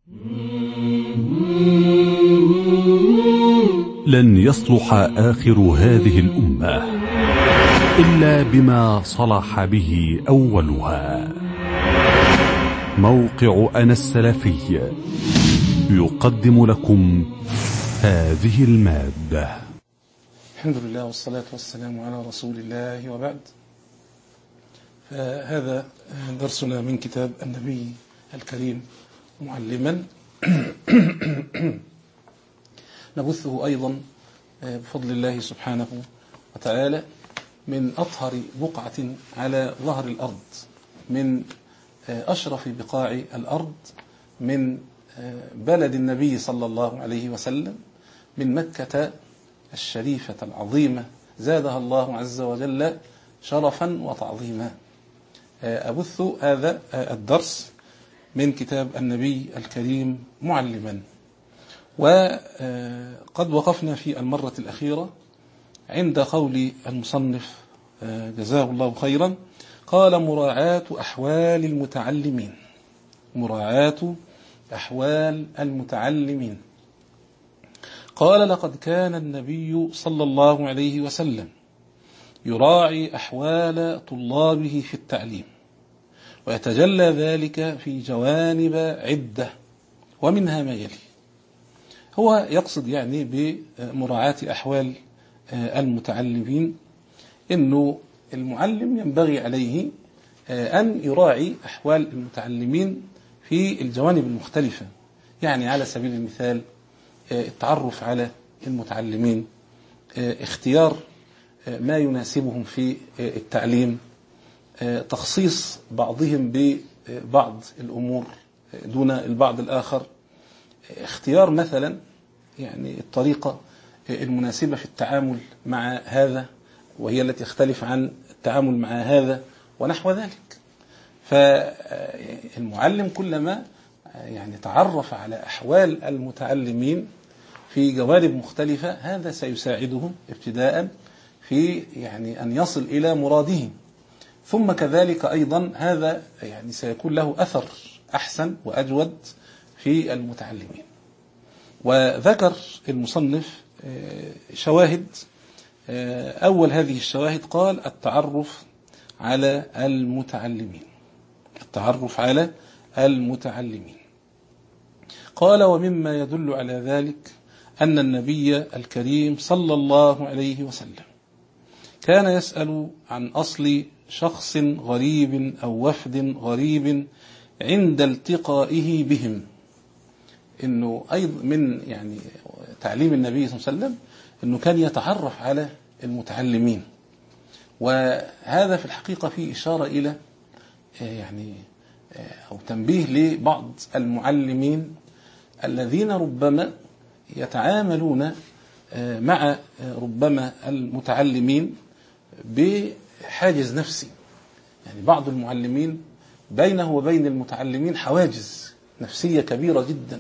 لن يصلح آخر هذه الأمة إلا بما صلح به أولها. موقع أنا السلفي يقدم لكم هذه المادة. الحمد لله والصلاة والسلام على رسول الله، وبعد. فهذا درسنا من كتاب النبي الكريم معلما نبثه أيضا بفضل الله سبحانه وتعالى من أطهر بقعة على ظهر الأرض، من أشرف بقاع الأرض، من بلد النبي صلى الله عليه وسلم، من مكة الشريفة العظيمة زادها الله عز وجل شرفا وتعظيما. أبث هذا الدرس من كتاب النبي الكريم معلما. وقد وقفنا في المرة الأخيرة عند قول المصنف جزاه الله خيرا، قال: مراعاة أحوال المتعلمين. مراعاة أحوال المتعلمين. قال: لقد كان النبي صلى الله عليه وسلم يراعي أحوال طلابه في التعليم، ويتجلى ذلك في جوانب عدة، ومنها ما يلي. هو يقصد يعني بمراعاة أحوال المتعلمين إنه المعلم ينبغي عليه أن يراعي أحوال المتعلمين في الجوانب المختلفة. يعني على سبيل المثال التعرف على المتعلمين، اختيار ما يناسبهم في التعليم، تخصيص بعضهم ببعض الأمور دون البعض الآخر، اختيار مثلا يعني الطريقة المناسبة في التعامل مع هذا وهي التي تختلف عن التعامل مع هذا ونحو ذلك. فالمعلم كلما يعني تعرف على أحوال المتعلمين في جوانب مختلفة، هذا سيساعده ابتداء في يعني أن يصل إلى مراده، ثم كذلك أيضا هذا يعني سيكون له أثر أحسن وأجود في المتعلمين. وذكر المصنف شواهد. أول هذه الشواهد قال: التعرف على المتعلمين. التعرف على المتعلمين. قال: ومما يدل على ذلك أن النبي الكريم صلى الله عليه وسلم كان يسأل عن أصل شخص غريب أو وفد غريب عند التقائه بهم. إنه أيضا من يعني تعليم النبي صلى الله عليه وسلم إنه كان يتعرف على المتعلمين، وهذا في الحقيقة فيه إشارة إلى يعني أو تنبيه لبعض المعلمين الذين ربما يتعاملون مع ربما المتعلمين بحاجز نفسي. يعني بعض المعلمين بينه وبين المتعلمين حواجز نفسية كبيرة جدا،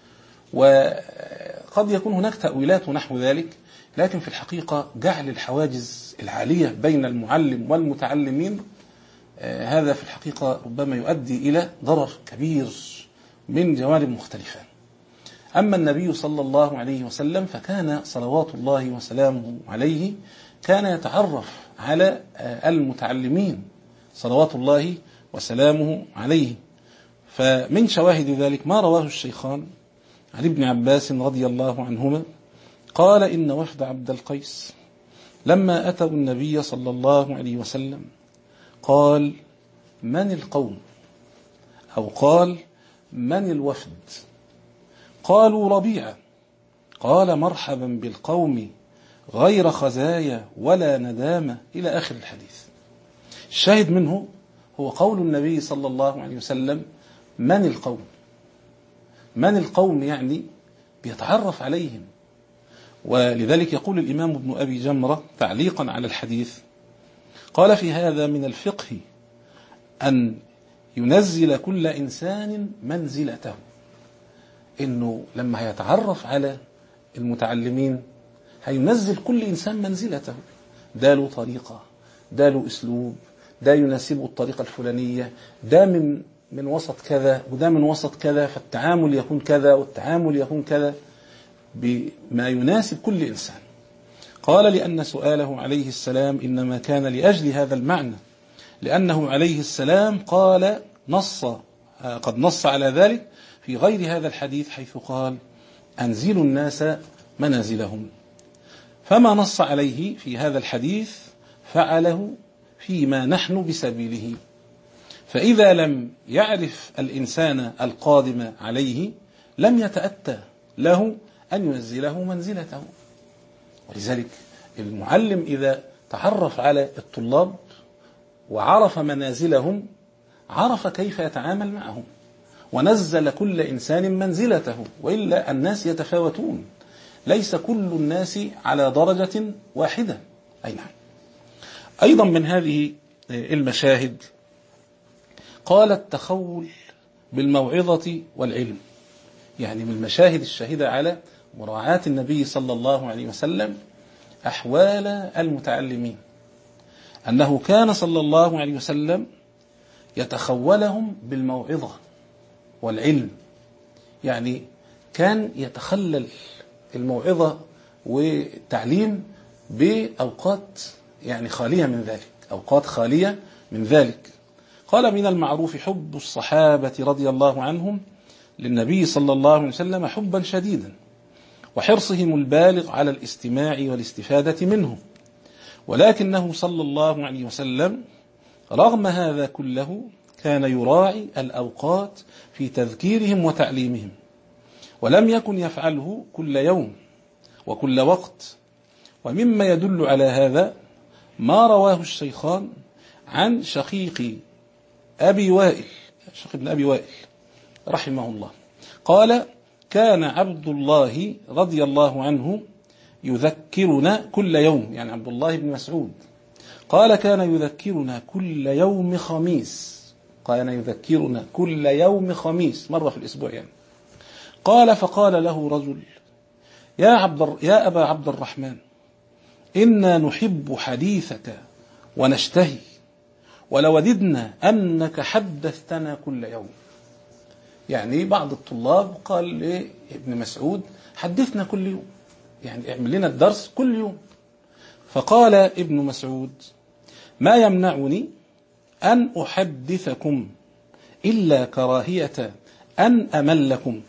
وقد يكون هناك تأويلات ونحو ذلك، لكن في الحقيقة جعل الحواجز العالية بين المعلم والمتعلمين هذا في الحقيقة ربما يؤدي إلى ضرر كبير من جوانب مختلفة. أما النبي صلى الله عليه وسلم فكان صلوات الله وسلامه عليه كان يتعرف على المتعلمين صلوات الله وسلامه عليه. فمن شواهد ذلك ما رواه الشيخان عن ابن عباس رضي الله عنهما قال: إن وفد عبد القيس لما أتوا النبي صلى الله عليه وسلم قال: من القوم؟ أو قال: من الوفد؟ قالوا: ربيعة. قال: مرحبا بالقوم غير خزايا ولا ندامة، إلى آخر الحديث. الشاهد منه هو قول النبي صلى الله عليه وسلم: من القوم؟ من القوم يعني بيتعرف عليهم. ولذلك يقول الإمام ابن أبي جمرة تعليقا على الحديث، قال: في هذا من الفقه أن ينزل كل إنسان منزلته. إنه لما هيتعرف على المتعلمين هينزل كل إنسان منزلته، ده له طريقة، ده له أسلوب، ده يناسبه الطريقة الفلانية، ده من من وسط كذا وده من وسط كذا، فالتعامل يكون كذا والتعامل يكون كذا بما يناسب كل إنسان. قال لأن سؤاله عليه السلام إنما كان لأجل هذا المعنى، لأنه عليه السلام قال قد نص على ذلك في غير هذا الحديث حيث قال أنزلوا الناس منازلهم، فما نص عليه في هذا الحديث فعله فيما نحن بسبيله. فإذا لم يعرف الإنسان القادم عليه لم يتأتى له أن ينزله منزلته. ولذلك المعلم إذا تعرف على الطلاب وعرف منازلهم عرف كيف يتعامل معهم، ونزل كل إنسان منزلته، وإلا الناس يتفاوتون، ليس كل الناس على درجة واحدة. أي نعم. أيضا من هذه المشاهد قال التخول بالموعظة والعلم، يعني من المشاهد الشاهدة على مراعاة النبي صلى الله عليه وسلم أحوال المتعلمين أنه كان صلى الله عليه وسلم يتخولهم بالموعظة والعلم، يعني كان يتخلل الموعظة والتعليم بأوقات يعني خالية من ذلك، أوقات خالية من ذلك. قال من المعروف حب الصحابة رضي الله عنهم للنبي صلى الله عليه وسلم حبا شديدا، وحرصهم البالغ على الاستماع والاستفادة منه، ولكنه صلى الله عليه وسلم رغم هذا كله كان يراعي الأوقات في تذكيرهم وتعليمهم، ولم يكن يفعله كل يوم وكل وقت. ومما يدل على هذا ما رواه الشيخان عن شقيق أبي وائل، شقيق بن أبي وائل رحمه الله، قال كان عبد الله رضي الله عنه يذكرنا كل يوم، يعني عبد الله بن مسعود قال كان يذكرنا كل يوم خميس، كان يذكرنا كل يوم خميس مرة في الأسبوع يعني. قال فقال له رجل يا أبا عبد الرحمن إنا نحب حديثك ونشتهي، ولوددنا أنك حدثتنا كل يوم. يعني بعض الطلاب قال لابن مسعود حدثنا كل يوم، يعني اعمل لنا الدرس كل يوم. فقال ابن مسعود ما يمنعني أن أحدثكم إلا كراهية أن أملكم.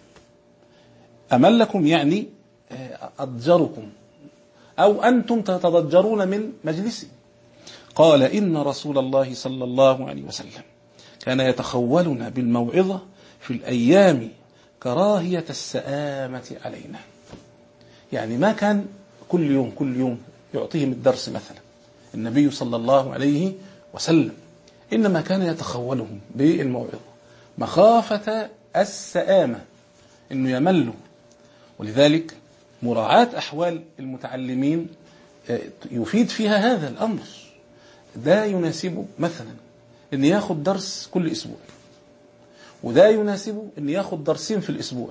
أملكم يعني أضجركم، أو أنتم تتضجرون من مجلسي. قال إن رسول الله صلى الله عليه وسلم كان يتخولنا بالموعظة في الأيام كراهية السآمة علينا، يعني ما كان كل يوم يعطيهم الدرس مثلا النبي صلى الله عليه وسلم، إنما كان يتخولهم بالموعظة مخافة السآمة إنه يملوا. ولذلك مراعاة أحوال المتعلمين يفيد فيها هذا الأمر. ده يناسبه مثلا إن ياخد درس كل أسبوع، وده يناسبه إن ياخد درسين في الأسبوع،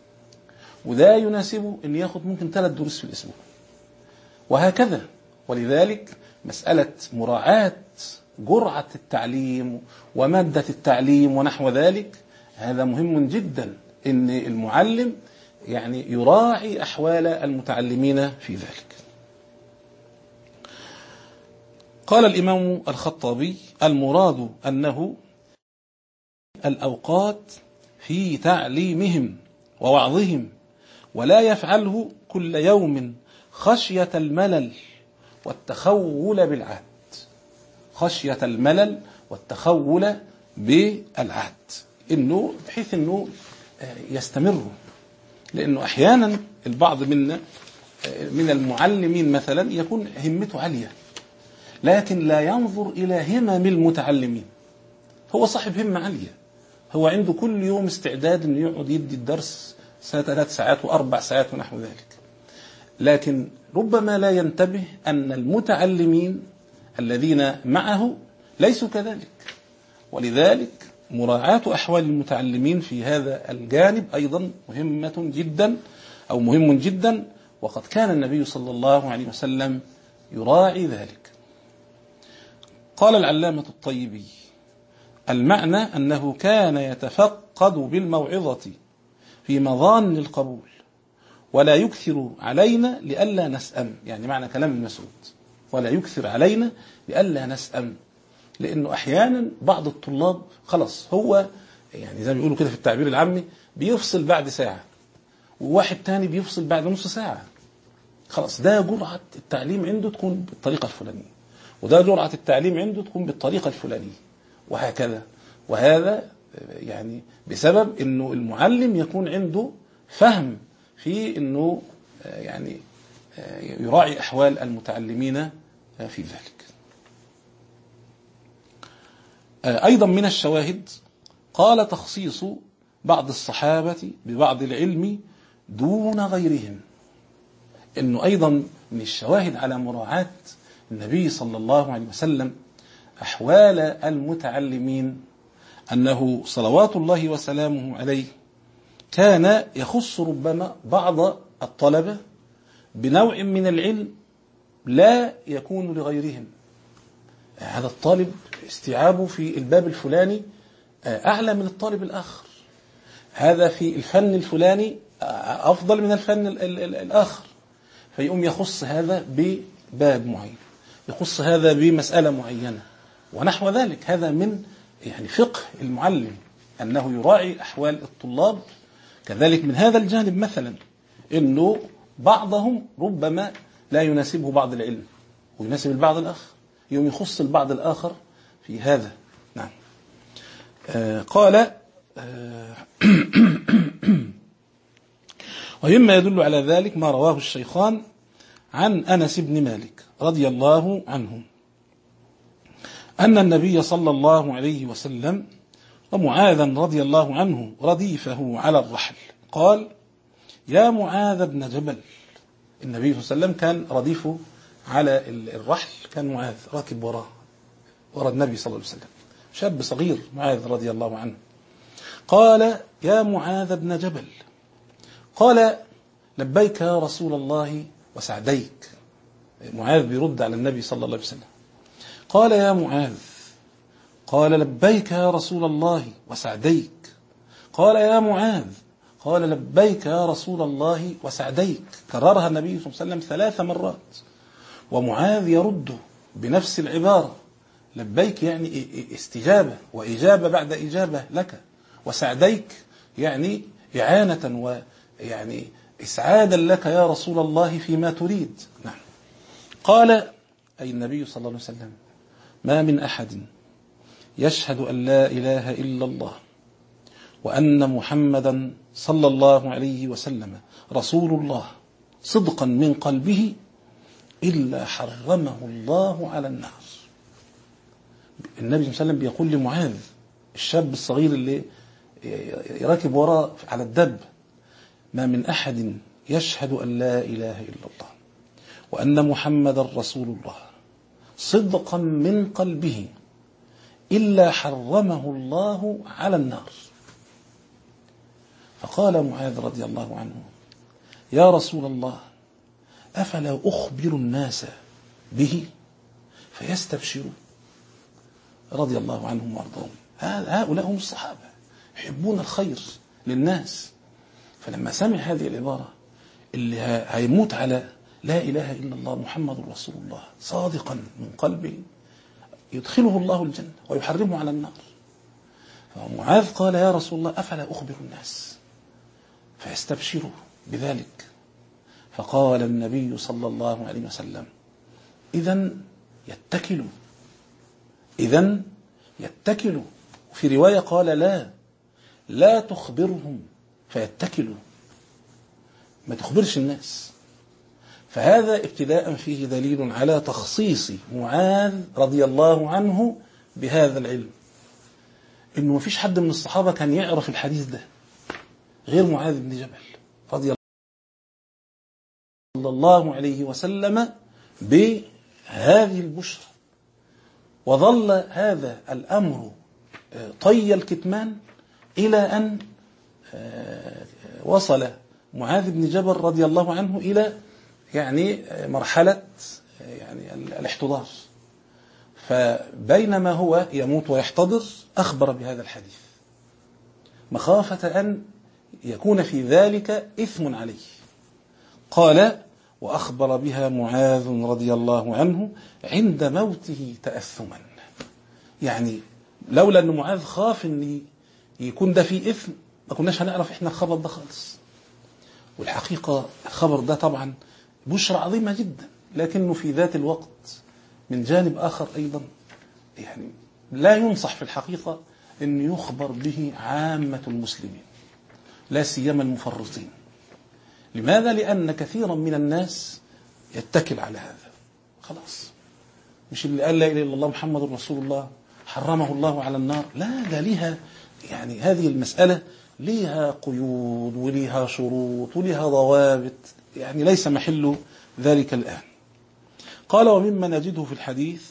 وده يناسبه إن ياخد ممكن 3 دروس في الأسبوع، وهكذا. ولذلك مسألة مراعاة جرعة التعليم ومادة التعليم ونحو ذلك هذا مهم جدا، إن المعلم يعني يراعي أحوال المتعلمين في ذلك. قال الإمام الخطابي المراد أنه الأوقات في تعليمهم ووعظهم، ولا يفعله كل يوم خشية الملل والتخول بالعهد، خشية الملل والتخول بالعهد، إنه بحيث إنه يستمر. لأنه أحيانا البعض منا من المعلمين مثلا يكون همته عالية لكن لا ينظر إلى همم المتعلمين. هو صاحب همة عالية، هو عنده كل يوم استعداد أن يقعد يدي الدرس 3 ساعات و4 ساعات ونحو ذلك، لكن ربما لا ينتبه أن المتعلمين الذين معه ليسوا كذلك. ولذلك مراعاة أحوال المتعلمين في هذا الجانب أيضا مهم جدا، وقد كان النبي صلى الله عليه وسلم يراعي ذلك. قال العلامة الطيبي المعنى أنه كان يتفقد بالموعظة في مظان القبول ولا يكثر علينا لئلا نسأم. يعني معنى كلام ابن مسعود ولا يكثر علينا لئلا نسأم، لأنه أحيانا بعض الطلاب خلاص هو يعني زي ما بيقولوا كده في التعبير العامي بيفصل بعد ساعة، وواحد تاني بيفصل بعد نص ساعة. خلاص ده جرعة التعليم عنده تكون بالطريقة الفلانية، وده جرعة التعليم عنده تكون بالطريقة الفلانية، وهكذا. وهذا يعني بسبب انه المعلم يكون عنده فهم في انه يعني يراعي احوال المتعلمين في ذلك. ايضا من الشواهد قال تخصيص بعض الصحابة ببعض العلم دون غيرهم، انه ايضا من الشواهد على مراعاة النبي صلى الله عليه وسلم احوال المتعلمين أنه صلوات الله وسلامه عليه كان يخص ربما بعض الطلبة بنوع من العلم لا يكون لغيرهم. هذا الطالب استيعابه في الباب الفلاني أعلى من الطالب الآخر، هذا في الفن الفلاني أفضل من الفن الآخر، فيقوم يخص هذا بباب معين، يخص هذا بمسألة معينة ونحو ذلك. هذا من يعني فقه المعلم أنه يراعي أحوال الطلاب. كذلك من هذا الجانب مثلا أنه بعضهم ربما لا يناسبه بعض العلم ويناسب البعض الآخر، يوم يخص البعض الآخر في هذا. نعم. قال ومما يدل على ذلك ما رواه الشيخان عن أنس بن مالك رضي الله عنه أن النبي صلى الله عليه وسلم ومعاذا رضي الله عنه رديفه على الرحل قال يا معاذ بن جبل. النبي صلى الله عليه وسلم كان رديفه على الرحل، كان معاذ راكب وراء النبي صلى الله عليه وسلم، شاب صغير معاذ رضي الله عنه. قال يا معاذ بن جبل، قال لبيك يا رسول الله وسعديك. معاذ بيرد على النبي صلى الله عليه وسلم، قال يا معاذ، قال لبيك يا رسول الله وسعديك. قال يا معاذ، قال لبيك يا رسول الله وسعديك. كررها النبي صلى الله عليه وسلم 3 مرات، ومعاذ يرد بنفس العبارة، لبيك يعني استجابة وإجابة بعد إجابة لك، وسعديك يعني إعانة ويعني إسعادا لك يا رسول الله فيما تريد. نعم. قال أي النبي صلى الله عليه وسلم ما من أحد يشهد أن لا إله إلا الله وأن محمدا صلى الله عليه وسلم رسول الله صدقا من قلبه إلا حرمه الله على النار. النبي صلى الله عليه وسلم بيقول لمعاذ الشاب الصغير اللي يراكب وراء على الدب، ما من أحد يشهد أن لا إله إلا الله وأن محمدا رسول الله صدقا من قلبه إلا حرمه الله على النار. فقال معاذ رضي الله عنه يا رسول الله أفلا أخبر الناس به فيستبشروا. رضي الله عنهم وارضاهم. هؤلاء هم الصحابة يحبون الخير للناس، فلما سمع هذه العبارة اللي هيموت على لا إله إلا الله محمد رسول الله صادقا من قلبه يدخله الله الجنة ويحرمه على النار. فمعاذ قال يا رسول الله أفلا أخبر الناس فيستبشروا بذلك. فقال النبي صلى الله عليه وسلم إذن يتكلوا. في رواية قال لا تخبرهم فيتكلوا، ما تخبرش الناس. فهذا ابتداء فيه دليل على تخصيص معاذ رضي الله عنه بهذا العلم، إنه ما فيش حد من الصحابة كان يعرف الحديث ده غير معاذ بن جبل رضي الله عليه وسلم بهذه البشرى. وظل هذا الأمر طي الكتمان إلى أن وصل معاذ بن جبل رضي الله عنه إلى يعني مرحلة يعني الاحتضار. فبينما هو يموت ويحتضر أخبر بهذا الحديث مخافة أن يكون في ذلك إثم عليه. قال: وأخبر بها معاذ رضي الله عنه عند موته تأثما. يعني لولا أن معاذ خاف أن يكون ده فيه إثم ما كناش هنعرف إحنا الخبر ده خالص. والحقيقة الخبر ده طبعا بشرى عظيمة جدا، لكنه في ذات الوقت من جانب آخر أيضا يعني لا ينصح في الحقيقة أن يخبر به عامة المسلمين، لا سيما المفرطين. لماذا؟ لأن كثيرا من الناس يتكل على هذا. خلاص، مش اللي قال لا إله إلا الله محمد رسول الله حرمه الله على النار، لا، ده ليها يعني هذه المسألة ليها قيود وليها شروط وليها ضوابط، يعني ليس محل ذلك الآن. قال: ومما نجده في الحديث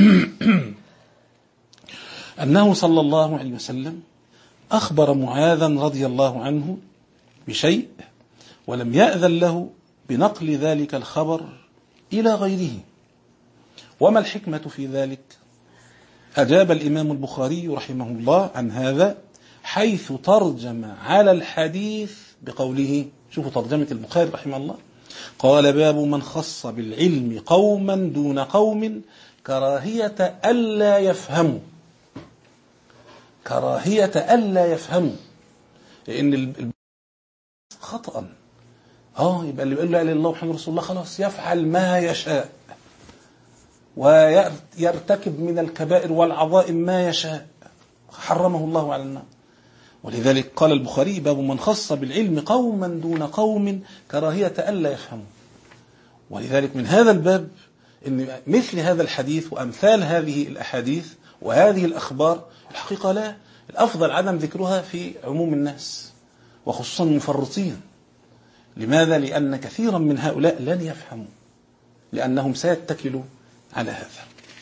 أنه صلى الله عليه وسلم أخبر معاذا رضي الله عنه بشيء ولم يأذن له بنقل ذلك الخبر إلى غيره. وما الحكمة في ذلك؟ أجاب الإمام البخاري رحمه الله عن هذا حيث ترجم على الحديث بقوله، شوفوا ترجمة البخاري رحمه الله، قال: باب من خص بالعلم قوما دون قوم كراهية ألا يفهموا. كراهية ألا يفهموا، لأن خطأ. يبقى اللي بيقول لا إله إلا الله محمد رسول الله خلاص يفعل ما يشاء ويرتكب من الكبائر والعظائم ما يشاء، حرمه الله على النار. ولذلك قال البخاري: باب من خص بالعلم قوما دون قوم كراهية ألا يفهموا. ولذلك من هذا الباب إن مثل هذا الحديث وأمثال هذه الأحاديث وهذه الأخبار الحقيقة لا، الأفضل عدم ذكرها في عموم الناس وخصوصا المفرطين. لماذا؟ لأن كثيرا من هؤلاء لن يفهموا، لأنهم سيتكلوا على هذا.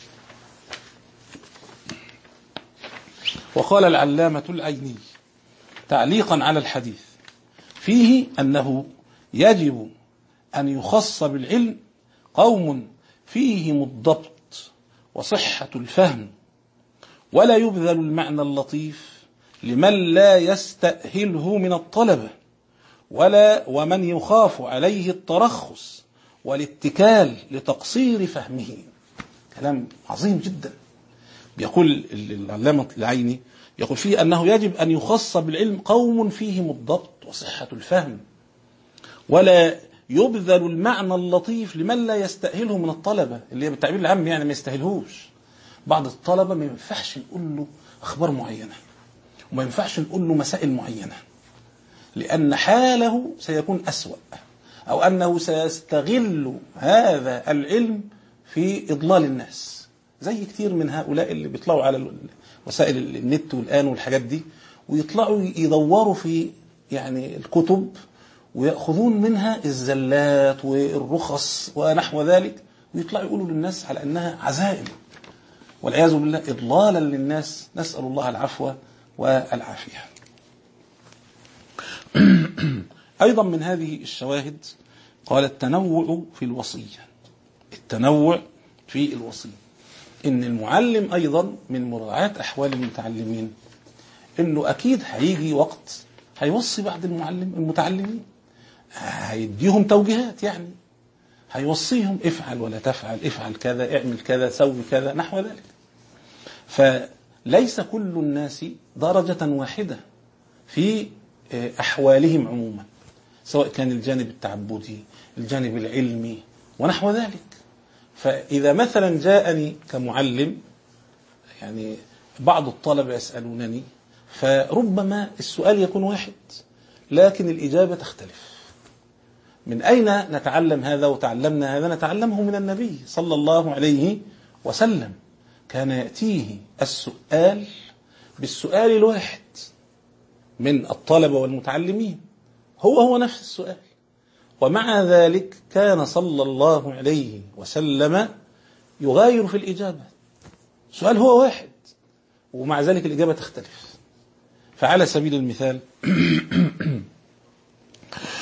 وقال العلامة العيني تعليقا على الحديث فيه أنه يجب أن يخص بالعلم قوم فيهم الضبط وصحة الفهم، ولا يبذل المعنى اللطيف لمن لا يستأهله من الطلبة، ومن يخاف عليه الترخص والاتكال لتقصير فهمه. كلام عظيم جدا. بيقول العلامة العيني يقول فيه أنه يجب أن يخص بالعلم قوم فيهم الضبط وصحة الفهم، ولا يبذل المعنى اللطيف لمن لا يستأهله من الطلبة، اللي بالتعبير العام يعني ما يستأهلهوش. بعض الطلبة ما ينفعش نقول له أخبار معينة وما ينفعش نقول له مسائل معينة، لأن حاله سيكون أسوأ، أو أنه سيستغل هذا العلم في إضلال الناس، زي كتير من هؤلاء اللي بيطلعوا على وسائل النت والآن والحاجات دي، ويطلعوا يدوروا في يعني الكتب ويأخذون منها الزلات والرخص ونحو ذلك، ويطلعوا يقولوا للناس على أنها عزائم، والعياذ بالله إضلالا للناس. نسأل الله العفو والعافية. أيضا من هذه الشواهد قال التنوع في الوصية. التنوع في الوصية، إن المعلم أيضا من مراعاة أحوال المتعلمين، إنه أكيد هيجي وقت هيوصي بعض المتعلمين، هيديهم توجيهات، يعني هيوصيهم افعل ولا تفعل، افعل كذا، اعمل كذا، سوي كذا، نحو ذلك. فليس كل الناس درجة واحدة في أحوالهم عموما، سواء كان الجانب التعبدي، الجانب العلمي ونحو ذلك. فإذا مثلا جاءني كمعلم، يعني بعض الطلبة يسألونني، فربما السؤال يكون واحد لكن الإجابة تختلف. من أين نتعلم هذا؟ وتعلمنا هذا نتعلمه من النبي صلى الله عليه وسلم. كان يأتيه السؤال بالسؤال الواحد من الطلبة والمتعلمين، هو نفس السؤال، ومع ذلك كان صلى الله عليه وسلم يغاير في الإجابة. السؤال هو واحد ومع ذلك الإجابة تختلف. فعلى سبيل المثال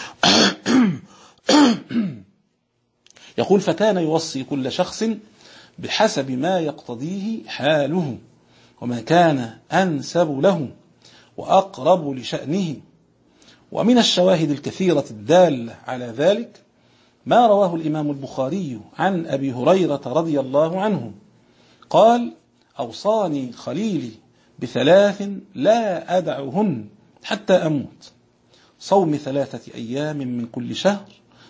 يقول: فكان يوصي كل شخص بحسب ما يقتضيه حاله وما كان أنسب له وأقرب لشأنه. ومن الشواهد الكثيرة الدالة على ذلك ما رواه الإمام البخاري عن أبي هريرة رضي الله عنه قال: أوصاني خليلي ب3 لا أدعهن حتى أموت: صوم 3 أيام من كل شهر،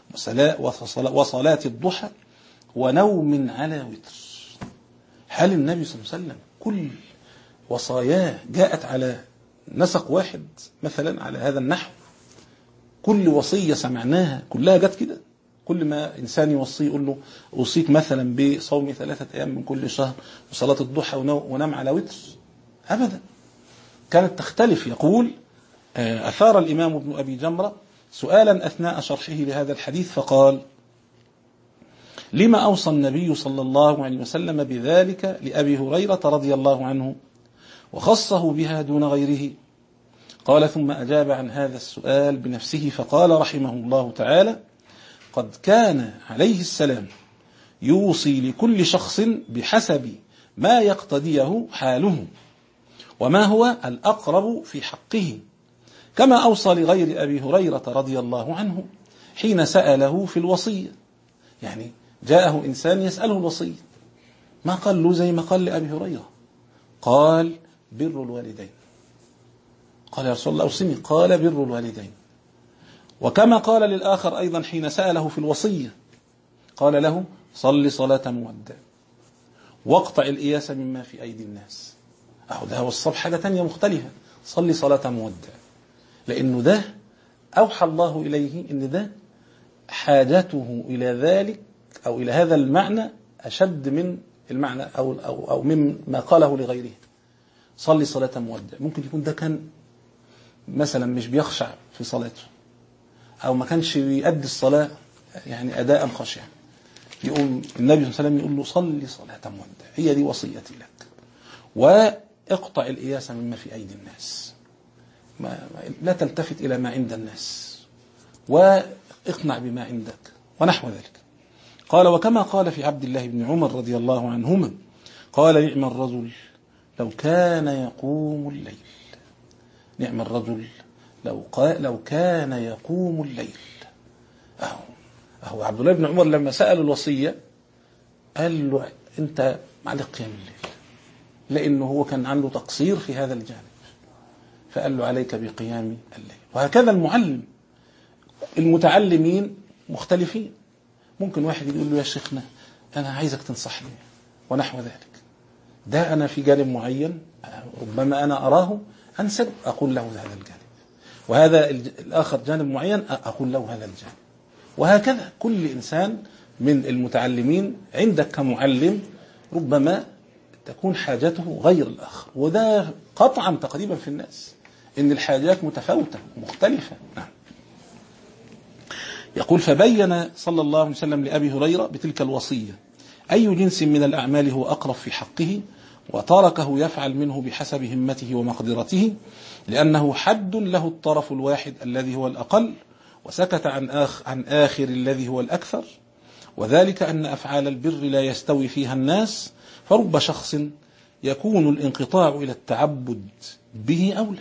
وصلاة الضحى، ونوم على وتر. هل النبي صلى الله عليه وسلم كل وصاياه جاءت على نسق واحد مثلا على هذا النحو؟ كل وصية سمعناها كلها جت كده؟ كل ما إنسان يوصيه يقول له أوصيك مثلا بصوم 3 أيام من كل شهر وصلاة الضحى ونام على وتر؟ أبدا، كانت تختلف. يقول: أثار الإمام ابن أبي جمرة سؤالا أثناء شرحه لهذا الحديث فقال: لما أوصى النبي صلى الله عليه وسلم بذلك لأبي هريرة رضي الله عنه وخصه بها دون غيره؟ قال: ثم أجاب عن هذا السؤال بنفسه فقال رحمه الله تعالى: قد كان عليه السلام يوصي لكل شخص بحسب ما يقتضيه حاله وما هو الأقرب في حقه، كما أوصى لغير أبي هريرة رضي الله عنه حين سأله في الوصية. يعني جاءه إنسان يسأله الوصية، ما قال له زي ما قال لأبي هريرة، قال: بر الوالدين. قال: يا رسول الله أوصني، قال: بر الوالدين. وكما قال للآخر أيضا حين سأله في الوصية، قال له: صل صلاة مودع واقطع الإياس مما في أيدي الناس. ده هو الصبح حاجة تانية مختلفة، صل صلاة مودع، لأنه ده أوحى الله إليه إن ده حاجته إلى ذلك أو إلى هذا المعنى أشد من المعنى أو مما قاله لغيره. صلي صلاة مودع، ممكن يكون ده كان مثلا مش بيخشع في صلاته أو ما كانش بيؤدي الصلاة يعني أداء خشعا، يقوم النبي صلى الله عليه وسلم يقول له: صلي صلاة مودع، هي دي وصيتي لك، واقطع الإياس مما في أيدي الناس، لا تلتفت إلى ما عند الناس، واقنع بما عندك، ونحو ذلك. قال: وكما قال في عبد الله بن عمر رضي الله عنهما قال: نعم الرجل لو كان يقوم الليل. نعم الرجل لو كان يقوم الليل. أهو عبد الله بن عمر لما سأل الوصية قال له: أنت عليك قيام الليل، لأنه هو كان عنده تقصير في هذا الجانب، فقال له: عليك بقيام الليل. وهكذا المتعلمين مختلفين. ممكن واحد يقول له: يا شيخنا أنا عايزك تنصحني ونحو ذلك، ده أنا في جانب معين ربما أنا أراه أنسب أقول له هذا الجانب، وهذا الآخر جانب معين أقول له هذا الجانب. وهكذا كل إنسان من المتعلمين عندك كمعلم ربما تكون حاجته غير الآخر، وده قطعا تقريبا في الناس إن الحاجات متفاوتة مختلفة. نعم. يقول: فبين صلى الله عليه وسلم لأبي هريرة بتلك الوصية أي جنس من الأعمال هو أقرب في حقه، وتركه يفعل منه بحسب همته ومقدرته، لأنه حد له الطرف الواحد الذي هو الأقل، وسكت عن آخر الذي هو الأكثر. وذلك أن أفعال البر لا يستوي فيها الناس، فرب شخص يكون الانقطاع إلى التعبد به أولى،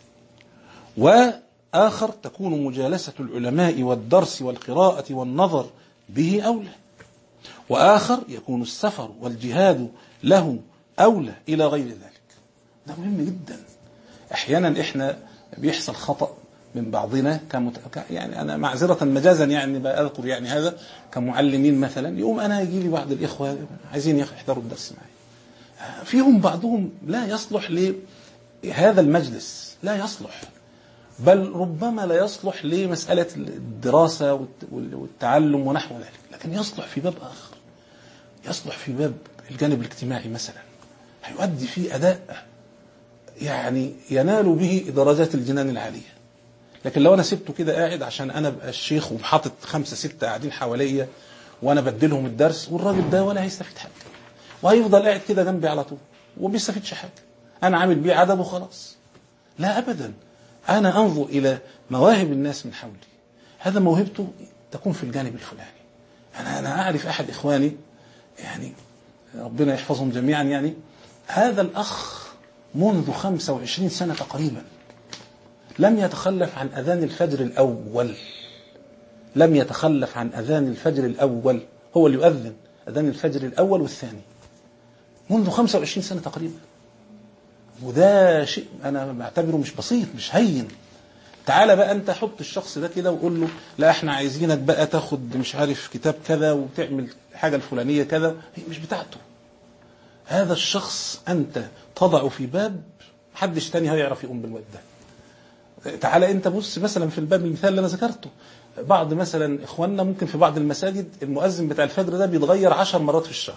وآخر تكون مجالسة العلماء والدرس والقراءة والنظر به أولى، وآخر يكون السفر والجهاد له أولى، إلى غير ذلك. ده مهم جدا. أحيانا إحنا بيحصل خطأ من بعضنا يعني أنا معذرة مجازا يعني بأذكر يعني هذا كمعلمين مثلا، يقوم أنا يجي لي بعض الإخوة عايزين يحضروا الدرس معي، فيهم بعضهم لا يصلح لهذا المجلس، لا يصلح، بل ربما لا يصلح لمسألة الدراسة والتعلم ونحو ذلك، لكن يصلح في باب آخر، يصلح في باب الجانب الاجتماعي مثلا، هيؤدي فيه أداء يعني ينال به درجات الجنان العالية. لكن لو أنا سبته كده قاعد عشان أنا بقى الشيخ ومحاطط 5 6 قاعدين حواليا وأنا بدلهم الدرس، والراجل ده ولا هيستفيد حاجة، وهيفضل قاعد كده جنبي على طول وبيستفيدش حاجة، أنا عامل بيه عدد وخلاص. لا أبدا، أنا أنظر إلى مواهب الناس من حولي، هذا موهبته تكون في الجانب الفلاني. أنا أعرف أحد إخواني يعني ربنا يحفظهم جميعا، يعني هذا الأخ منذ 25 سنة تقريبا لم يتخلف عن أذان الفجر الأول، لم يتخلف عن أذان الفجر الأول، هو اللي يؤذن أذان الفجر الأول والثاني منذ 25 سنة تقريبا. وده شيء أنا بعتبره مش بسيط، مش هين. تعالى بقى أنت حط الشخص ده كده وقول له لا احنا عايزينك بقى تاخد مش عارف كتاب كذا وتعمل حاجة الفلانية كذا، هي مش بتاعته. هذا الشخص أنت تضع في باب محدش تاني هيعرف يقوم بالواد ده. تعالى أنت بص مثلا في الباب المثال اللي أنا ذكرته، بعض مثلا إخواننا ممكن في بعض المساجد المؤذن بتاع الفجر ده بيتغير 10 مرات في الشهر.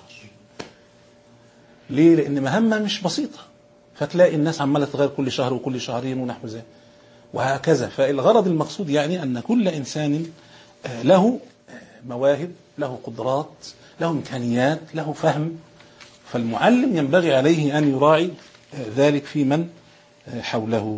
ليه؟ لأن مهمة مش بسيطة، فتلاقي الناس عمالة تغير كل شهر وكل شهرين ونحو ذلك وهكذا. فالغرض المقصود يعني أن كل إنسان له مواهب، له قدرات، له إمكانيات، له فهم، فالمعلم ينبغي عليه أن يراعي ذلك في من حوله.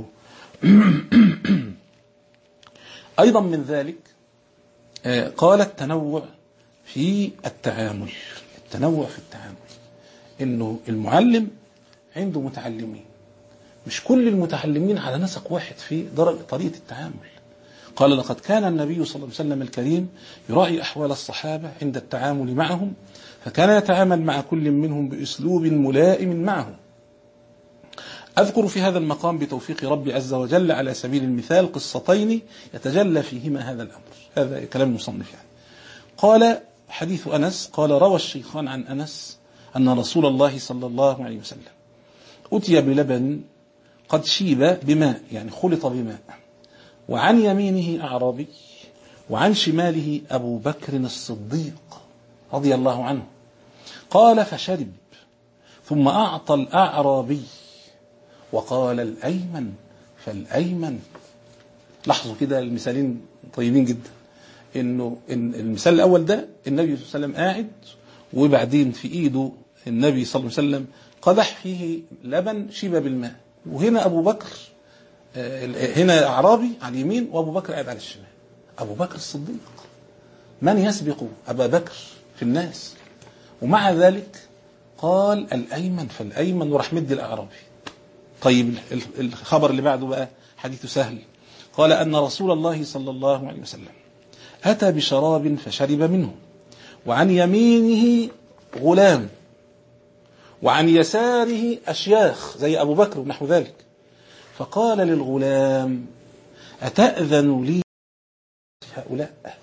أيضا من ذلك قال التنوع في التعامل، التنوع في التعامل، إنه المعلم عنده متعلمين، مش كل المتعلمين على نسق واحد في طريقة التعامل. قال لقد كان النبي صلى الله عليه وسلم الكريم يراعي أحوال الصحابة عند التعامل معهم، فكان يتعامل مع كل منهم بأسلوب ملائم معهم. أذكر في هذا المقام بتوفيق ربي عز وجل على سبيل المثال قصتين يتجلى فيهما هذا الأمر. هذا كلام المصنف يعني. قال حديث أنس، قال روى الشيخان عن أنس أن رسول الله صلى الله عليه وسلم أتي بلبن قد شيب بماء، يعني خلط بماء، وعن يمينه أعرابي وعن شماله أبو بكر الصديق رضي الله عنه. قال فشرب ثم أعطى الأعرابي وقال الأيمن فالأيمن. لاحظوا كده المثالين طيبين جدا. إنه المثال الأول ده النبي صلى الله عليه وسلم قاعد، وبعدين في إيده النبي صلى الله عليه وسلم قدح فيه لبن شيب بالماء، وهنا أبو بكر هنا أعرابي على اليمين وأبو بكر قاعد على الشمال. أبو بكر الصديق، من يسبق أبا بكر في الناس؟ ومع ذلك قال الأيمن فالأيمن وراح مد الأعرابي. طيب الخبر اللي بعده بقى حديث سهل. قال أن رسول الله صلى الله عليه وسلم أتى بشراب فشرب منه، وعن يمينه غلام وعن يساره أشياخ زي أبو بكر ونحو ذلك، فقال للغلام أتأذن لي هؤلاء؟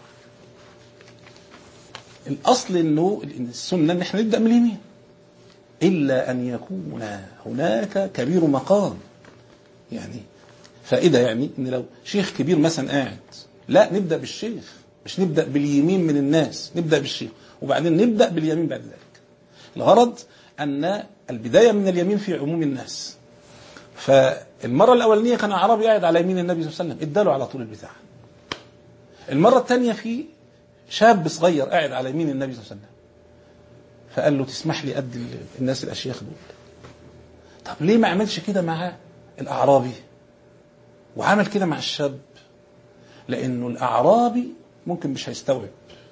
الأصل أنه السنة أن احنا نبدأ من اليمين، إلا أن يكون هناك كبير مقام. يعني فائدة، يعني أن لو شيخ كبير مثلا قاعد، لا نبدأ بالشيخ، مش نبدأ باليمين من الناس، نبدأ بالشيخ وبعدين نبدأ باليمين بعد ذلك. الغرض أن البداية من اليمين في عموم الناس. فالمرة الأولانية كان أعرابي قاعد على يمين النبي صلى الله عليه وسلم، اداله على طول البتاع. المرة الثانية في شاب صغير قاعد على يمين النبي صلى الله عليه وسلم، فقال له تسمح لي أدي الناس الأشياخ دول. طب ليه ما عملش كده مع الأعرابي وعمل كده مع الشاب؟ لأنه الأعرابي ممكن مش هيستوعب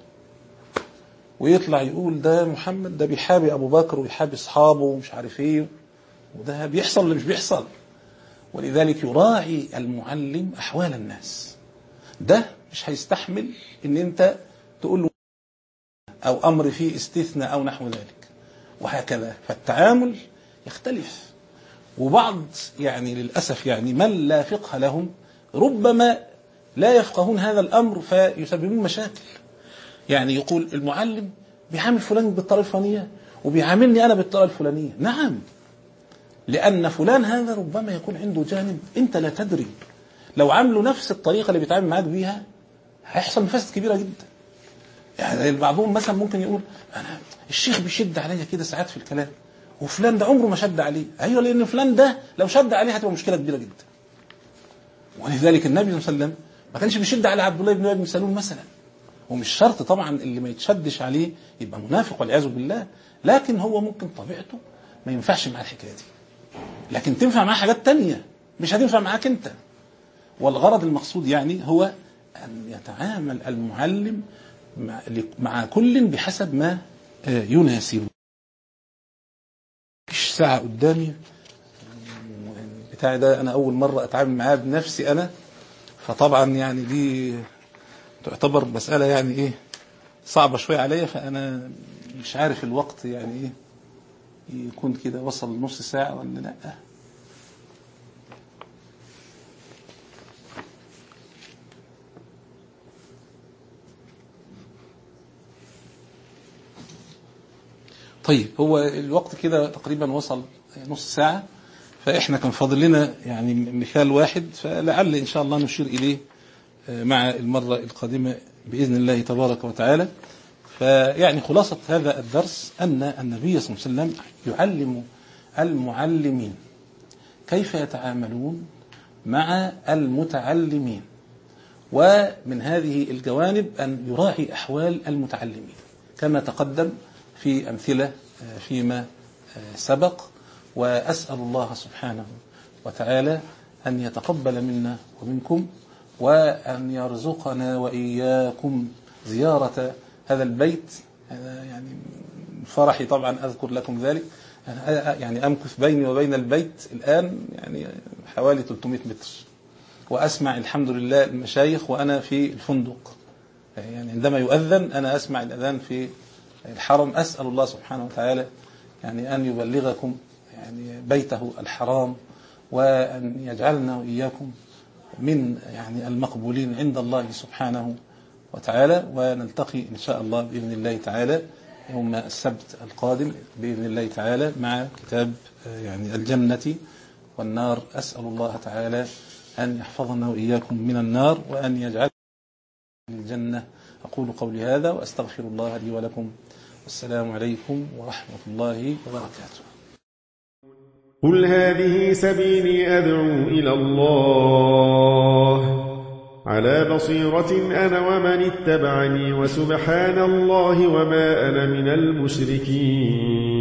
ويطلع يقول ده محمد ده بيحابي أبو بكر ويحابي أصحابه ومش عارف إيه، وده بيحصل ولا مش بيحصل. ولذلك يراعي المعلم أحوال الناس. ده مش هيستحمل إن أنت تقول له أو أمر فيه استثناء أو نحو ذلك وهكذا. فالتعامل يختلف. وبعض يعني للأسف يعني من لا فقه لهم ربما لا يفقهون هذا الأمر فيسببون مشاكل. يعني يقول المعلم بيعامل فلان بالطريقة الفلانية وبيعاملني أنا بالطريقة الفلانية. نعم، لأن فلان هذا ربما يكون عنده جانب أنت لا تدري، لو عاملوا نفس الطريقة اللي بيتعامل معاك بيها هيحصل مفاسد كبيرة جدا. يعني بعضهم مثلا ممكن يقول أنا الشيخ بيشد عليا كده ساعات في الكلام، وفلان ده عمره ما شد عليه. أيوة، لأن فلان ده لو شد عليه هتبقى مشكلة كبيرة جدا. ولذلك النبي صلى الله عليه وسلم ما كانش بيشد على عبد الله بن أبي سلول مثلا، ومش شرط طبعا اللي ما يتشدش عليه يبقى منافق والعياذ بالله، لكن هو ممكن طبيعته ما ينفعش مع الحكاية دي، لكن تنفع معاه حاجات تانية مش هتنفع معاك انت. والغرض المقصود يعني هو أن يتعامل المعلم مع كل بحسب ما يناسبه. ساعة قدامي بتاعي ده، أنا أول مرة أتعامل معاه بنفسي أنا، فطبعا يعني دي تعتبر مسألة يعني إيه صعبة شوية عليا، فأنا مش عارف الوقت يعني إيه يكون كده وصل نص ساعة ولا لأ. طيب هو الوقت كده تقريبا وصل نص ساعة، فإحنا كان فاضل لنا يعني مثال واحد، فلعل إن شاء الله نشير إليه مع المرة القادمة بإذن الله تبارك وتعالى. فيعني خلاصة هذا الدرس أن النبي صلى الله عليه وسلم يعلم المعلمين كيف يتعاملون مع المتعلمين، ومن هذه الجوانب أن يراعي أحوال المتعلمين كما تقدم في أمثلة فيما سبق. وأسأل الله سبحانه وتعالى أن يتقبل منا ومنكم، وأن يرزقنا وإياكم زيارة هذا البيت. يعني فرحي طبعا أذكر لكم ذلك، يعني أمكث بيني وبين البيت الآن يعني حوالي 300 متر، وأسمع الحمد لله المشايخ وأنا في الفندق. يعني عندما يؤذن أنا أسمع الأذان في الحرم. أسأل الله سبحانه وتعالى يعني أن يبلغكم يعني بيته الحرام، وأن يجعلنا وإياكم من يعني المقبولين عند الله سبحانه وتعالى. ونلتقي إن شاء الله بإذن الله تعالى يوم السبت القادم بإذن الله تعالى مع كتاب يعني الجنة والنار. أسأل الله تعالى أن يحفظنا وإياكم من النار، وأن يجعلنا من الجنة. أقول قولي هذا وأستغفر الله لي ولكم، والسلام عليكم ورحمة الله وبركاته. قل هذه سبيلي أدعو إلى الله على بصيرة أنا ومن اتبعني، وسبحان الله وما أنا من المشركين.